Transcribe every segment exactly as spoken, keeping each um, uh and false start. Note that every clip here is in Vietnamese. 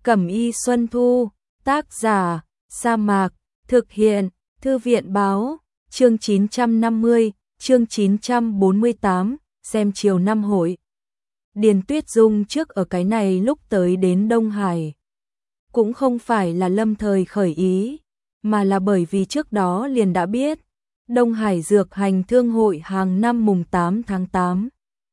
Cẩm y Xuân Thu, tác giả, Sa Mạc, thực hiện, Thư viện báo, chương chín trăm năm mươi, chương chín trăm bốn mươi tám, xem chiều năm hội. Điền Tuyết Dung trước ở cái này lúc tới đến Đông Hải. Cũng không phải là lâm thời khởi ý, mà là bởi vì trước đó liền đã biết, Đông Hải Dược Hành Thương hội hàng năm mùng tám tháng tám.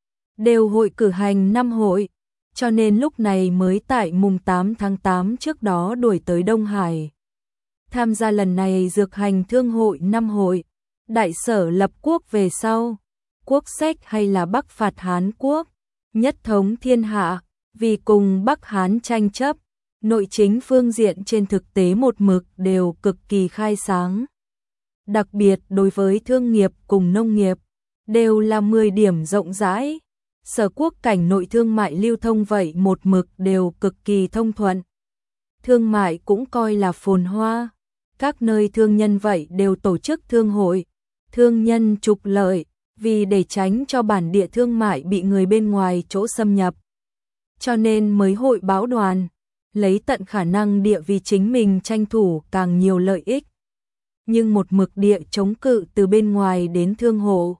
Đều hội cử hành năm hội, cho nên lúc này mới tại mùng tám tháng tám trước đó đuổi tới Đông Hải. Tham gia lần này Dược Hành Thương hội năm hội, đại sở lập quốc về sau, quốc sách hay là Bắc phạt Hán quốc, nhất thống thiên hạ, vì cùng Bắc Hán tranh chấp, nội chính phương diện trên thực tế một mực đều cực kỳ khai sáng. Đặc biệt đối với thương nghiệp cùng nông nghiệp, đều là mười điểm rộng rãi. Sở quốc cảnh nội thương mại lưu thông vậy một mực đều cực kỳ thông thuận. Thương mại cũng coi là phồn hoa. Các nơi thương nhân vậy đều tổ chức thương hội, thương nhân trục lợi, vì để tránh cho bản địa thương mại bị người bên ngoài chỗ xâm nhập. Cho nên mới hội báo đoàn, lấy tận khả năng địa vì chính mình tranh thủ càng nhiều lợi ích. Nhưng một mực địa chống cự từ bên ngoài đến thương hộ,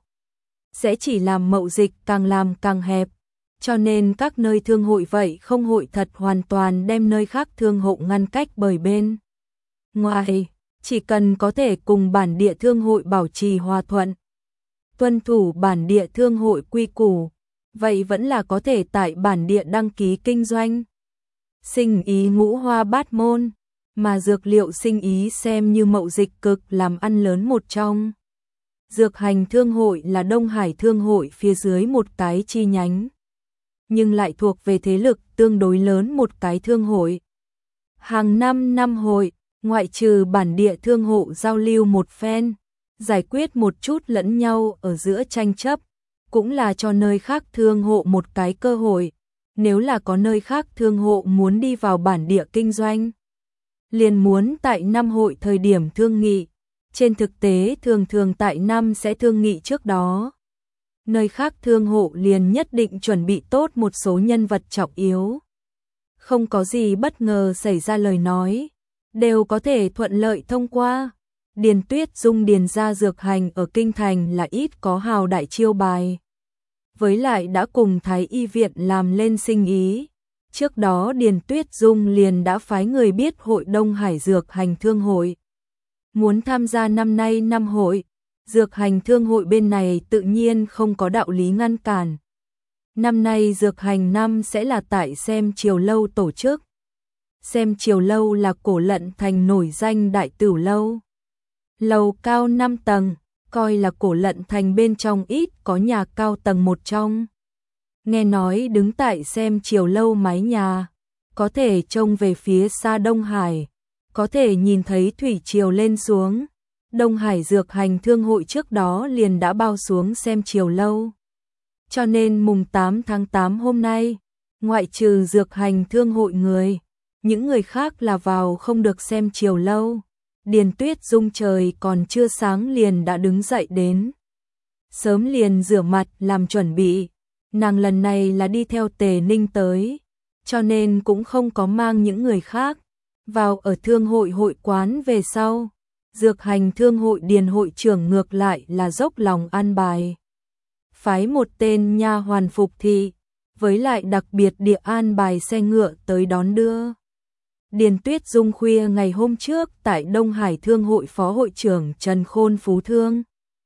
sẽ chỉ làm mậu dịch càng làm càng hẹp, cho nên các nơi thương hội vậy không hội thật hoàn toàn đem nơi khác thương hộ ngăn cách bởi bên ngoài, chỉ cần có thể cùng bản địa thương hội bảo trì hòa thuận, tuân thủ bản địa thương hội quy củ, vậy vẫn là có thể tại bản địa đăng ký kinh doanh. Sinh ý ngũ hoa bát môn, mà dược liệu sinh ý xem như mậu dịch cực làm ăn lớn một trong. Dược Hành Thương hội là Đông Hải Thương hội phía dưới một cái chi nhánh, nhưng lại thuộc về thế lực tương đối lớn một cái thương hội. Hàng năm năm hội, ngoại trừ bản địa thương hộ giao lưu một phen, giải quyết một chút lẫn nhau ở giữa tranh chấp, cũng là cho nơi khác thương hộ một cái cơ hội. Nếu là có nơi khác thương hộ muốn đi vào bản địa kinh doanh, liền muốn tại năm hội thời điểm thương nghị. Trên thực tế thường thường tại năm sẽ thương nghị trước đó. Nơi khác thương hộ liền nhất định chuẩn bị tốt một số nhân vật trọng yếu. Không có gì bất ngờ xảy ra lời nói, đều có thể thuận lợi thông qua. Điền Tuyết Dung điền ra Dược Hành ở Kinh Thành là ít có hào đại chiêu bài. Với lại đã cùng Thái Y viện làm lên sinh ý. Trước đó Điền Tuyết Dung liền đã phái người biết hội Đông Hải Dược Hành Thương hội. Muốn tham gia năm nay năm hội, Dược Hành Thương hội bên này tự nhiên không có đạo lý ngăn cản. Năm nay Dược Hành năm sẽ là tại Xem Chiều Lâu tổ chức. Xem Chiều Lâu là Cổ Lận Thành nổi danh đại tửu lâu. Lầu cao năm tầng, coi là Cổ Lận Thành bên trong ít có nhà cao tầng một trong. Nghe nói đứng tại Xem Chiều Lâu mái nhà, có thể trông về phía xa Đông Hải, có thể nhìn thấy thủy triều lên xuống. Đông Hải Dược Hành Thương hội trước đó liền đã bao xuống Xem Chiều Lâu. Cho nên mùng tám tháng tám hôm nay, ngoại trừ Dược Hành Thương hội người, những người khác là vào không được Xem Chiều Lâu. Điền Tuyết Dung trời còn chưa sáng liền đã đứng dậy đến. Sớm liền rửa mặt làm chuẩn bị, nàng lần này là đi theo Tề Ninh tới, cho nên cũng không có mang những người khác. Vào ở thương hội hội quán về sau, Dược Hành Thương hội điền hội trưởng ngược lại là dốc lòng an bài. Phái một tên nha hoàn phục thị, với lại đặc biệt địa an bài xe ngựa tới đón đưa. Điền Tuyết Dung khuya ngày hôm trước tại Đông Hải Thương hội phó hội trưởng Trần Khôn Phú Thương.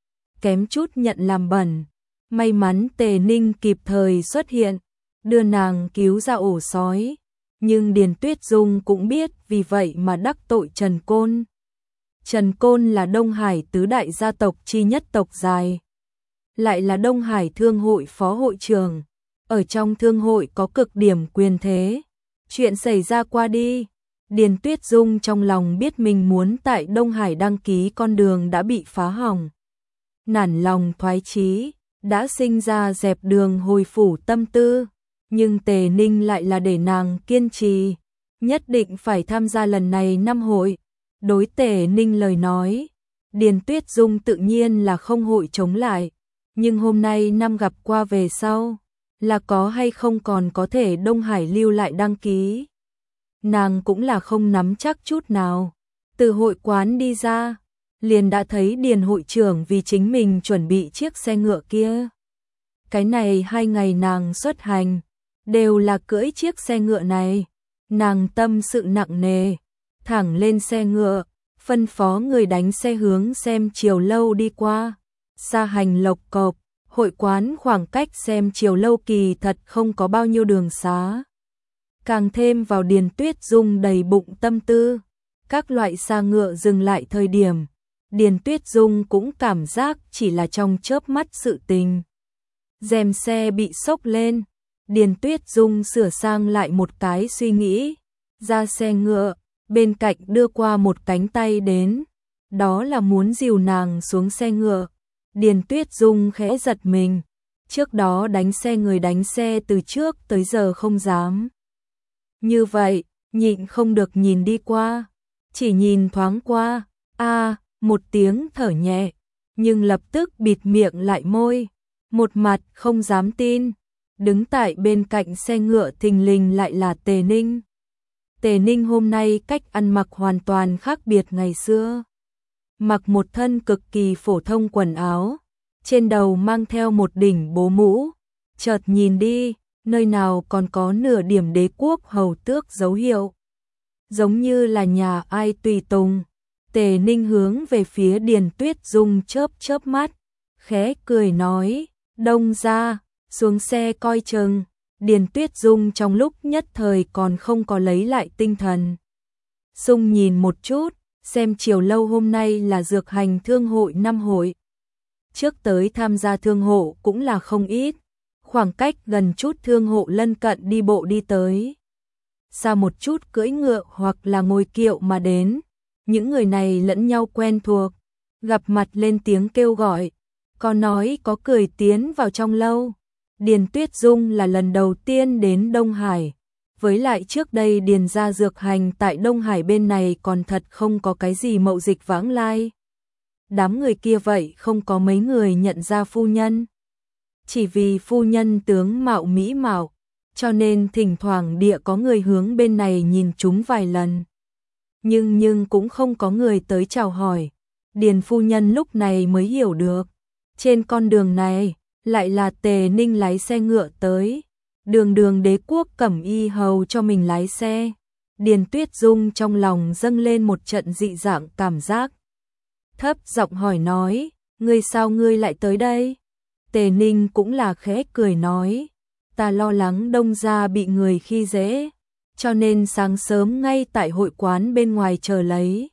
Kém chút nhận làm bẩn, may mắn Tề Ninh kịp thời xuất hiện, đưa nàng cứu ra ổ sói. Nhưng Điền Tuyết Dung cũng biết vì vậy mà đắc tội Trần Côn. Trần Côn là Đông Hải tứ đại gia tộc chi nhất tộc dài. Lại là Đông Hải Thương hội phó hội trưởng. Ở trong thương hội có cực điểm quyền thế. Chuyện xảy ra qua đi. Điền Tuyết Dung trong lòng biết mình muốn tại Đông Hải đăng ký con đường đã bị phá hỏng. Nản lòng thoái chí, đã sinh ra dẹp đường hồi phủ tâm tư. Nhưng Tề Ninh lại là để nàng kiên trì, nhất định phải tham gia lần này năm hội. Đối Tề Ninh lời nói, Điền Tuyết Dung tự nhiên là không hội chống lại, nhưng hôm nay năm gặp qua về sau, là có hay không còn có thể Đông Hải lưu lại đăng ký. nàng cũng là không nắm chắc chút nào. Từ hội quán đi ra, liền đã thấy Điền hội trưởng vì chính mình chuẩn bị chiếc xe ngựa kia. Cái này hai ngày nàng xuất hành, đều là cưỡi chiếc xe ngựa này. Nàng tâm sự nặng nề, thẳng lên xe ngựa, phân phó người đánh xe hướng Xem Chiều Lâu đi qua. Xa hành lộc cộc, hội quán khoảng cách Xem Chiều Lâu kỳ thật không có bao nhiêu đường xá. Càng thêm vào Điền Tuyết Dung đầy bụng tâm tư, các loại xa ngựa dừng lại thời điểm, Điền Tuyết Dung cũng cảm giác chỉ là trong chớp mắt sự tình. Rèm xe bị xốc lên, Điền Tuyết Dung sửa sang lại một cái suy nghĩ, ra xe ngựa, bên cạnh đưa qua một cánh tay đến, đó là muốn dìu nàng xuống xe ngựa. Điền Tuyết Dung khẽ giật mình, trước đó đánh xe người đánh xe từ trước tới giờ không dám. Như vậy, nhịn không được nhìn đi qua, chỉ nhìn thoáng qua, a một tiếng thở nhẹ, nhưng lập tức bịt miệng lại môi, một mặt không dám tin. Đứng tại bên cạnh xe ngựa thình lình lại là Tề Ninh. Tề Ninh hôm nay cách ăn mặc hoàn toàn khác biệt ngày xưa. Mặc một thân cực kỳ phổ thông quần áo, trên đầu mang theo một đỉnh bố mũ, chợt nhìn đi, nơi nào còn có nửa điểm đế quốc hầu tước dấu hiệu. Giống như là nhà ai tùy tùng. Tề Ninh hướng về phía Điền Tuyết Dung chớp chớp mắt, khẽ cười nói, Đông gia, xuống xe coi chừng. Điền Tuyết Dung trong lúc nhất thời còn không có lấy lại tinh thần. Dung nhìn một chút, Xem Chiều Lâu hôm nay là dược hành thương hội năm hội. Trước tới tham gia thương hộ cũng là không ít, khoảng cách gần chút thương hộ lân cận đi bộ đi tới. Xa một chút cưỡi ngựa hoặc là ngồi kiệu mà đến, những người này lẫn nhau quen thuộc, gặp mặt lên tiếng kêu gọi, có nói có cười tiến vào trong lâu. Điền Tuyết Dung là lần đầu tiên đến Đông Hải, với lại trước đây Điền gia dược hành tại Đông Hải bên này còn thật không có cái gì mậu dịch vãng lai. Đám người kia vậy không có mấy người nhận ra phu nhân. Chỉ vì phu nhân tướng mạo mỹ mạo, cho nên thỉnh thoảng địa có người hướng bên này nhìn chúng vài lần. Nhưng nhưng cũng không có người tới chào hỏi. Điền phu nhân lúc này mới hiểu được, trên con đường này lại là Tề Ninh lái xe ngựa tới. Đường đường đế quốc cẩm y hầu cho mình lái xe. Điền Tuyết Dung trong lòng dâng lên một trận dị dạng cảm giác. Thấp giọng hỏi nói, ngươi sao ngươi lại tới đây? Tề Ninh cũng là khẽ cười nói, ta lo lắng Đông gia bị người khi dễ, cho nên sáng sớm ngay tại hội quán bên ngoài chờ lấy.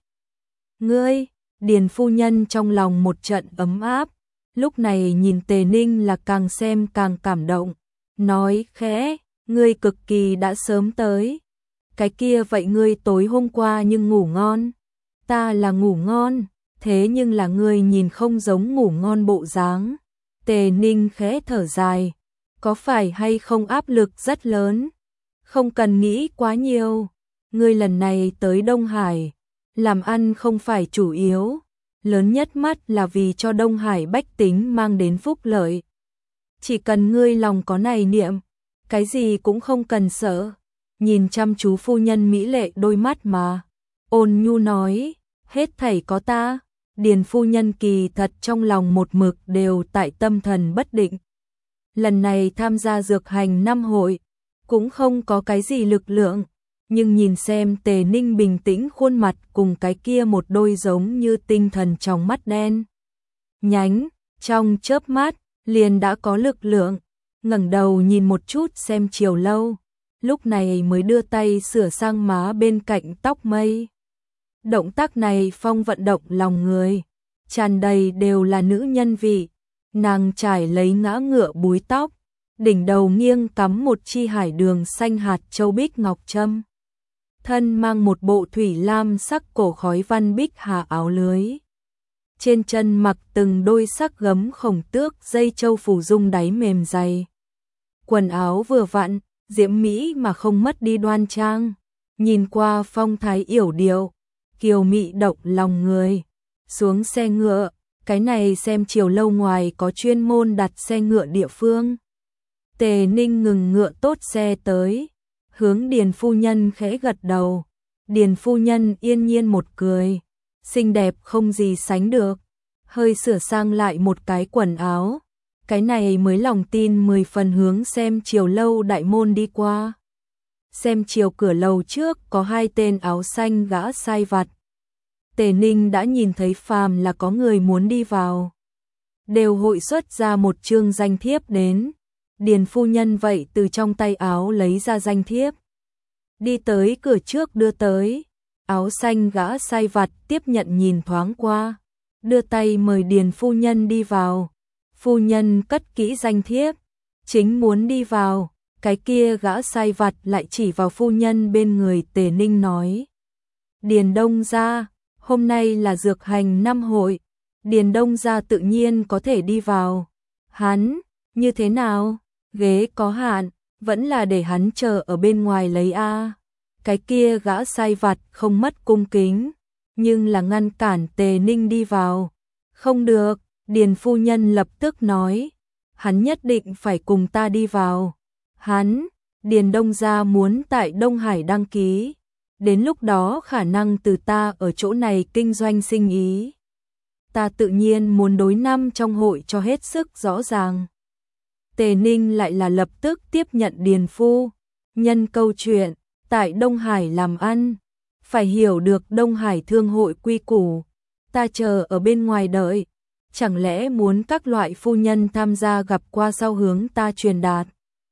Ngươi, Điền phu nhân trong lòng một trận ấm áp, lúc này nhìn Tề Ninh là càng xem càng cảm động, nói khẽ, ngươi cực kỳ đã sớm tới. Cái kia vậy ngươi tối hôm qua nhưng ngủ ngon? Ta là ngủ ngon, thế nhưng là ngươi nhìn không giống ngủ ngon bộ dáng. Tề Ninh khẽ thở dài, có phải hay không áp lực rất lớn? Không cần nghĩ quá nhiều, ngươi lần này tới Đông Hải, làm ăn không phải chủ yếu, lớn nhất mắt là vì cho Đông Hải bách tính mang đến phúc lợi. Chỉ cần ngươi lòng có này niệm, cái gì cũng không cần sợ. Nhìn chăm chú phu nhân mỹ lệ đôi mắt mà, ôn nhu nói, hết thảy có ta. Điền phu nhân kỳ thật trong lòng một mực đều tại tâm thần bất định. Lần này tham gia dược hành năm hội, cũng không có cái gì lực lượng, nhưng nhìn xem Tề Ninh bình tĩnh khuôn mặt cùng cái kia một đôi giống như tinh thần trong mắt đen nhánh, trong chớp mắt liền đã có lực lượng. Ngẩng đầu nhìn một chút Xem Chiều Lâu, lúc này mới đưa tay sửa sang má bên cạnh tóc mây. Động tác này phong vận động lòng người, tràn đầy đều là nữ nhân vị. Nàng trải lấy ngã ngựa búi tóc, đỉnh đầu nghiêng cắm một chi hải đường xanh hạt châu bích ngọc trâm. Thân mang một bộ thủy lam sắc cổ khói văn bích hà áo lưới. Trên chân mặc từng đôi sắc gấm khổng tước dây châu phủ dung đáy mềm dày. Quần áo vừa vặn, diễm mỹ mà không mất đi đoan trang. Nhìn qua phong thái yểu điệu, kiều mị động lòng người. Xuống xe ngựa, cái này Xem Chiều Lâu ngoài có chuyên môn đặt xe ngựa địa phương. Tề Ninh ngừng ngựa tốt xe tới, hướng Điền phu nhân khẽ gật đầu. Điền phu nhân yên nhiên một cười, xinh đẹp không gì sánh được, hơi sửa sang lại một cái quần áo. Cái này mới lòng tin mười phần hướng xem chiều lâu đại môn đi qua. Xem chiều cửa lầu trước có hai tên áo xanh gã sai vặt. Tề Ninh đã nhìn thấy phàm là có người muốn đi vào, đều hội xuất ra một chương danh thiếp đến. Điền phu nhân vậy từ trong tay áo lấy ra danh thiếp, đi tới cửa trước đưa tới. Áo xanh gã sai vặt tiếp nhận nhìn thoáng qua, đưa tay mời Điền phu nhân đi vào. Phu nhân cất kỹ danh thiếp, chính muốn đi vào, cái kia gã sai vặt lại chỉ vào phu nhân bên người Tề Ninh nói: Điền Đông gia, hôm nay là dược hành năm hội, Điền Đông gia tự nhiên có thể đi vào. Hắn, như thế nào? Ghế có hạn, vẫn là để hắn chờ ở bên ngoài lấy a. Cái kia gã sai vặt không mất cung kính, nhưng là ngăn cản Tề Ninh đi vào. Không được, Điền phu nhân lập tức nói, hắn nhất định phải cùng ta đi vào. Hắn, Điền Đông gia muốn tại Đông Hải đăng ký, đến lúc đó khả năng từ ta ở chỗ này kinh doanh sinh ý. Ta tự nhiên muốn đối năm trong hội cho hết sức rõ ràng. Tề Ninh lại là lập tức tiếp nhận Điền phu nhân câu chuyện, tại Đông Hải làm ăn, phải hiểu được Đông Hải thương hội quy củ, ta chờ ở bên ngoài đợi, chẳng lẽ muốn các loại phu nhân tham gia gặp qua sau hướng ta truyền đạt.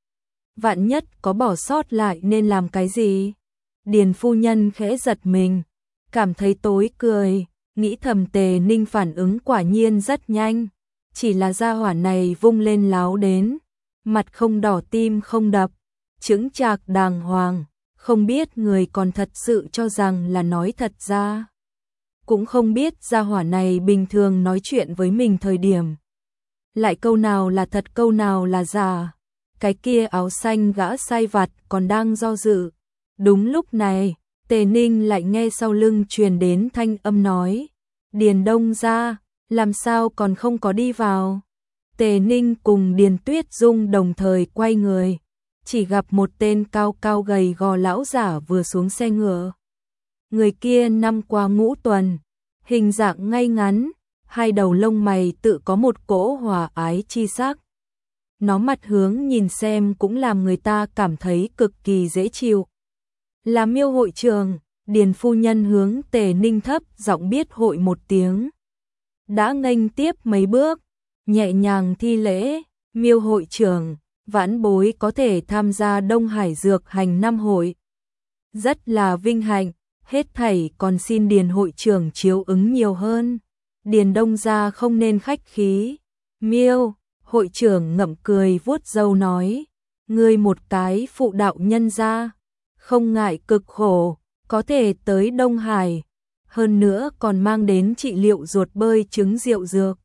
Vạn nhất có bỏ sót lại nên làm cái gì? Điền phu nhân khẽ giật mình, cảm thấy tối cười, nghĩ thầm Tề Ninh phản ứng quả nhiên rất nhanh, chỉ là gia hỏa này vung lên láo đến, mặt không đỏ tim không đập, chững chạc đàng hoàng, không biết người còn thật sự cho rằng là nói thật ra. Cũng không biết gia hỏa này bình thường nói chuyện với mình thời điểm, lại câu nào là thật câu nào là giả. Cái kia áo xanh gã sai vặt còn đang do dự. Đúng lúc này, Tề Ninh lại nghe sau lưng truyền đến thanh âm nói: Điền Đông gia, làm sao còn không có đi vào? Tề Ninh cùng Điền Tuyết Dung đồng thời quay người, chỉ gặp một tên cao cao gầy gò lão giả vừa xuống xe ngựa. Người kia năm qua ngũ tuần, hình dạng ngay ngắn, hai đầu lông mày tự có một cỗ hòa ái chi sắc. Nó mặt hướng nhìn xem cũng làm người ta cảm thấy cực kỳ dễ chịu. Là Miêu hội trưởng, Điền phu nhân hướng Tề Ninh thấp giọng biết hội một tiếng. Đã nghênh tiếp mấy bước, nhẹ nhàng thi lễ, Miêu hội trưởng, vãn bối có thể tham gia Đông Hải dược hành năm hội. Rất là vinh hạnh, hết thảy còn xin Điền hội trưởng chiếu ứng nhiều hơn. Điền Đông gia không nên khách khí. Miêu hội trưởng ngậm cười vuốt râu nói, ngươi một cái phụ đạo nhân gia, không ngại cực khổ, có thể tới Đông Hải, hơn nữa còn mang đến trị liệu ruột bơi trứng rượu dược.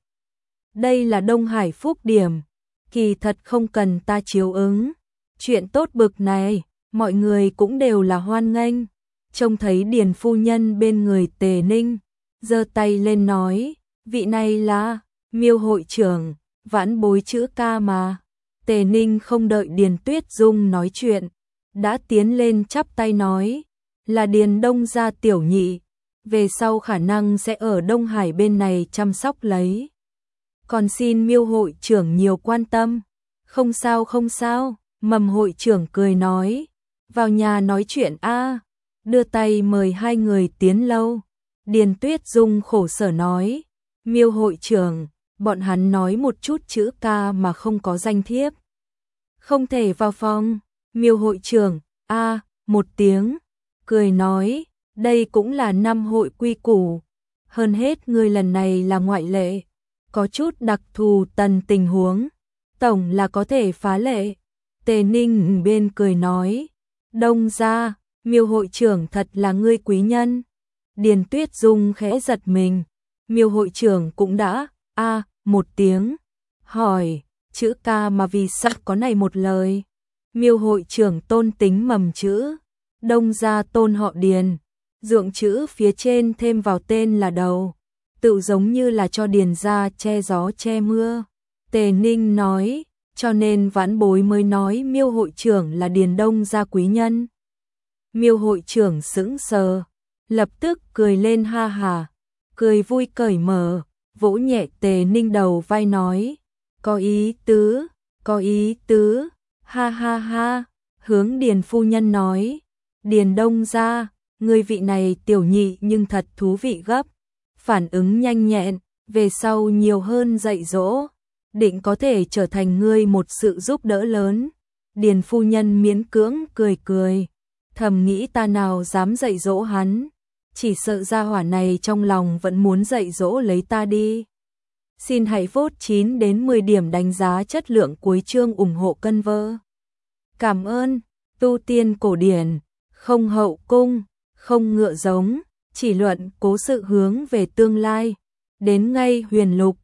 Đây là Đông Hải phúc điểm, kỳ thật không cần ta chiếu ứng. Chuyện tốt bực này, mọi người cũng đều là hoan nghênh. Trông thấy Điền phu nhân bên người Tề Ninh, giơ tay lên nói, vị này là Miêu hội trưởng, vãn bối chữ ca mà. Tề Ninh không đợi Điền Tuyết Dung nói chuyện, đã tiến lên chắp tay nói, là Điền Đông gia tiểu nhị, về sau khả năng sẽ ở Đông Hải bên này chăm sóc lấy. Còn xin Miêu hội trưởng nhiều quan tâm. Không sao không sao, Mầm hội trưởng cười nói, vào nhà nói chuyện a. Đưa tay mời hai người tiến lâu. Điền Tuyết Dung khổ sở nói, Miêu hội trưởng, bọn hắn nói một chút chữ ca mà không có danh thiếp, không thể vào phòng. Miêu hội trưởng, a, một tiếng, cười nói, đây cũng là năm hội quy củ, hơn hết ngươi lần này là ngoại lệ, có chút đặc thù tần tình huống, tổng là có thể phá lệ. Tề Ninh bên cười nói, Đông gia, Miêu hội trưởng thật là ngươi quý nhân. Điền Tuyết Dung khẽ giật mình, Miêu hội trưởng cũng đã, a, một tiếng, hỏi, chữ ca mà vì sao có này một lời. Miêu hội trưởng tôn tính mầm chữ, Đông gia tôn họ Điền, dượng chữ phía trên thêm vào tên là đầu, tự giống như là cho Điền gia che gió che mưa. Tề Ninh nói, cho nên vãn bối mới nói Miêu hội trưởng là Điền Đông gia quý nhân. Miêu hội trưởng sững sờ, lập tức cười lên ha hà, cười vui cởi mở, vỗ nhẹ Tề Ninh đầu vai nói, có ý tứ, có ý tứ, ha ha ha, hướng Điền phu nhân nói, Điền Đông gia, người vị này tiểu nhị nhưng thật thú vị gấp, phản ứng nhanh nhẹn, về sau nhiều hơn dạy dỗ, định có thể trở thành ngươi một sự giúp đỡ lớn. Điền phu nhân miễn cưỡng cười cười, thầm nghĩ ta nào dám dạy dỗ hắn, chỉ sợ gia hỏa này trong lòng vẫn muốn dạy dỗ lấy ta đi. Xin hãy vote chín đến mười điểm đánh giá chất lượng cuối chương ủng hộ cân vơ. Cảm ơn, tu tiên cổ điển, không hậu cung, không ngựa giống, chỉ luận cố sự hướng về tương lai, đến ngay huyền lục,